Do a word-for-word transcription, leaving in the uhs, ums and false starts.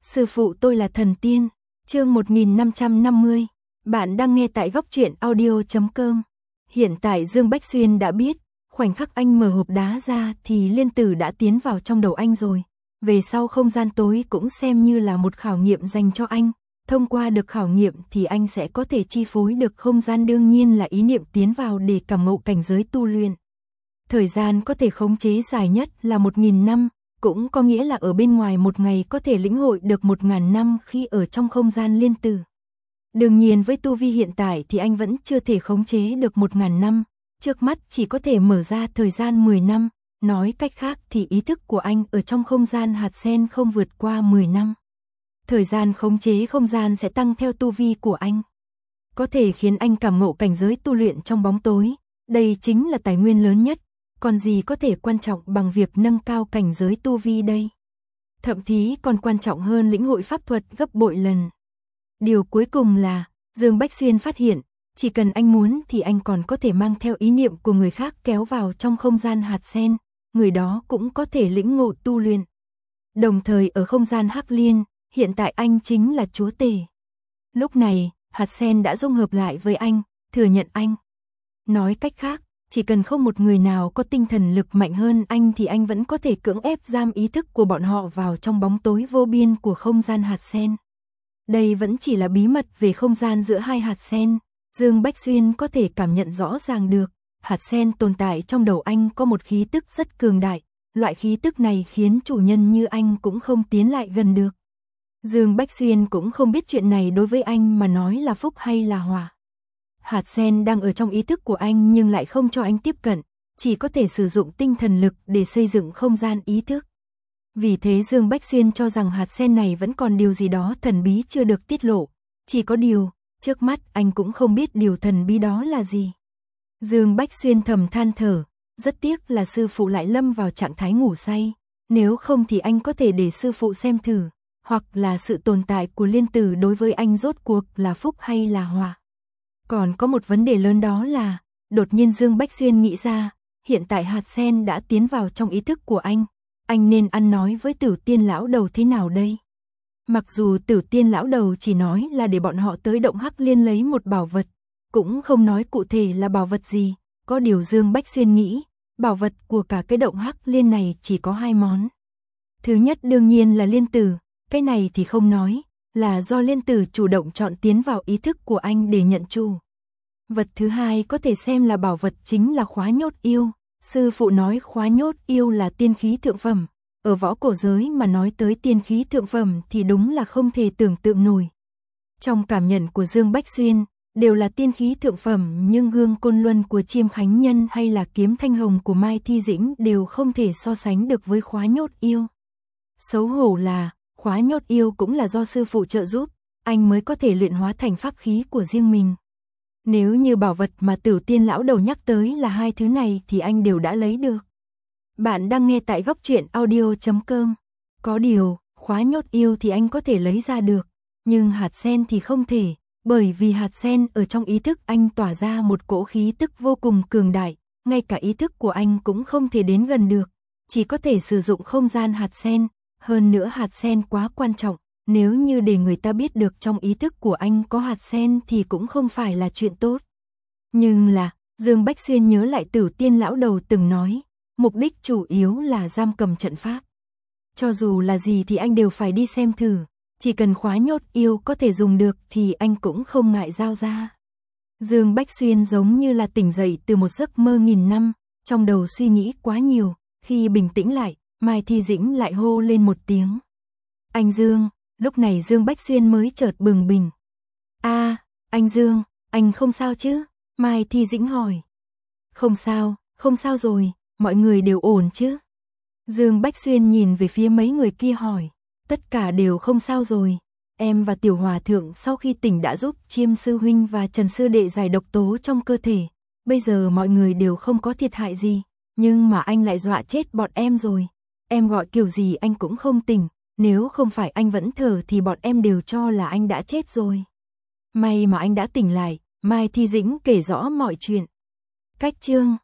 Sư phụ tôi là thần tiên. Chương một nghìn năm trăm năm mươi. Bạn đang nghe tại góc truyện audio chấm com. Hiện tại Dương Bách Xuyên đã biết, khoảnh khắc anh mở hộp đá ra thì liên tử đã tiến vào trong đầu anh rồi. Về sau không gian tối cũng xem như là một khảo nghiệm dành cho anh. Thông qua được khảo nghiệm thì anh sẽ có thể chi phối được không gian, đương nhiên là ý niệm tiến vào để cảm ngộ cảnh giới tu luyện. Thời gian có thể khống chế dài nhất là một nghìn năm, cũng có nghĩa là ở bên ngoài một ngày có thể lĩnh hội được một ngàn năm khi ở trong không gian liên tử. Đương nhiên với tu vi hiện tại thì anh vẫn chưa thể khống chế được một ngàn năm, trước mắt chỉ có thể mở ra thời gian mười năm, nói cách khác thì ý thức của anh ở trong không gian hạt sen không vượt qua mười năm. Thời gian khống chế không gian sẽ tăng theo tu vi của anh. Có thể khiến anh cảm ngộ cảnh giới tu luyện trong bóng tối, đây chính là tài nguyên lớn nhất, còn gì có thể quan trọng bằng việc nâng cao cảnh giới tu vi đây. Thậm chí còn quan trọng hơn lĩnh hội pháp thuật gấp bội lần. Điều cuối cùng là, Dương Bách Xuyên phát hiện, chỉ cần anh muốn thì anh còn có thể mang theo ý niệm của người khác kéo vào trong không gian hạt sen, người đó cũng có thể lĩnh ngộ tu luyện. Đồng thời ở không gian Hắc Liên, hiện tại anh chính là chúa tể. Lúc này, hạt sen đã dung hợp lại với anh, thừa nhận anh. Nói cách khác, chỉ cần không một người nào có tinh thần lực mạnh hơn anh thì anh vẫn có thể cưỡng ép giam ý thức của bọn họ vào trong bóng tối vô biên của không gian hạt sen. Đây vẫn chỉ là bí mật về không gian giữa hai hạt sen, Dương Bách Xuyên có thể cảm nhận rõ ràng được, hạt sen tồn tại trong đầu anh có một khí tức rất cường đại, loại khí tức này khiến chủ nhân như anh cũng không tiến lại gần được. Dương Bách Xuyên cũng không biết chuyện này đối với anh mà nói là phúc hay là họa. Hạt sen đang ở trong ý thức của anh nhưng lại không cho anh tiếp cận, chỉ có thể sử dụng tinh thần lực để xây dựng không gian ý thức. Vì thế Dương Bách Xuyên cho rằng hạt sen này vẫn còn điều gì đó thần bí chưa được tiết lộ, chỉ có điều, trước mắt anh cũng không biết điều thần bí đó là gì. Dương Bách Xuyên thầm than thở, rất tiếc là sư phụ lại lâm vào trạng thái ngủ say, nếu không thì anh có thể để sư phụ xem thử, hoặc là sự tồn tại của liên tử đối với anh rốt cuộc là phúc hay là họa. Còn có một vấn đề lớn đó là, đột nhiên Dương Bách Xuyên nghĩ ra, hiện tại hạt sen đã tiến vào trong ý thức của anh, anh nên ăn nói với Tử Tiên lão đầu thế nào đây? Mặc dù Tử Tiên lão đầu chỉ nói là để bọn họ tới động Hắc Liên lấy một bảo vật, cũng không nói cụ thể là bảo vật gì, có điều Dương Bách Xuyên nghĩ, bảo vật của cả cái động Hắc Liên này chỉ có hai món. Thứ nhất đương nhiên là liên tử, cái này thì không nói, là do liên tử chủ động chọn tiến vào ý thức của anh để nhận chủ. Vật thứ hai có thể xem là bảo vật chính là khóa nhốt yêu. Sư phụ nói khóa nhốt yêu là tiên khí thượng phẩm, ở võ cổ giới mà nói tới tiên khí thượng phẩm thì đúng là không thể tưởng tượng nổi. Trong cảm nhận của Dương Bách Xuyên, đều là tiên khí thượng phẩm, nhưng gương côn luân của Chiêm Khánh Nhân hay là kiếm thanh hồng của Mai Thi Dĩnh đều không thể so sánh được với khóa nhốt yêu. Xấu hổ là, khóa nhốt yêu cũng là do sư phụ trợ giúp, anh mới có thể luyện hóa thành pháp khí của riêng mình. Nếu như bảo vật mà Tử Tiên lão đầu nhắc tới là hai thứ này thì anh đều đã lấy được. Bạn đang nghe tại góc truyện audio chấm com. Có điều, khóa nhốt yêu thì anh có thể lấy ra được, nhưng hạt sen thì không thể, bởi vì hạt sen ở trong ý thức anh tỏa ra một cỗ khí tức vô cùng cường đại, ngay cả ý thức của anh cũng không thể đến gần được, chỉ có thể sử dụng không gian hạt sen, hơn nữa hạt sen quá quan trọng. Nếu như để người ta biết được trong ý thức của anh có hạt sen thì cũng không phải là chuyện tốt. Nhưng là, Dương Bách Xuyên nhớ lại Tử Tiên lão đầu từng nói, mục đích chủ yếu là giam cầm trận pháp. Cho dù là gì thì anh đều phải đi xem thử, chỉ cần khóa nhốt yêu có thể dùng được thì anh cũng không ngại giao ra. Dương Bách Xuyên giống như là tỉnh dậy từ một giấc mơ nghìn năm, trong đầu suy nghĩ quá nhiều, khi bình tĩnh lại, Mai Thi Dĩnh lại hô lên một tiếng. Anh Dương. Lúc này Dương Bách Xuyên mới chợt bừng bình. A, à, anh Dương, anh không sao chứ? Mai Thi Dĩnh hỏi. Không sao, không sao rồi, mọi người đều ổn chứ? Dương Bách Xuyên nhìn về phía mấy người kia hỏi. Tất cả đều không sao rồi, em và Tiểu Hòa Thượng sau khi tỉnh đã giúp Chiêm Sư Huynh và Trần Sư Đệ giải độc tố trong cơ thể. Bây giờ mọi người đều không có thiệt hại gì, nhưng mà anh lại dọa chết bọn em rồi. Em gọi kiểu gì anh cũng không tỉnh. Nếu không phải anh vẫn thở thì bọn em đều cho là anh đã chết rồi. May mà anh đã tỉnh lại, Mai Thi Dĩnh kể rõ mọi chuyện. Cách chương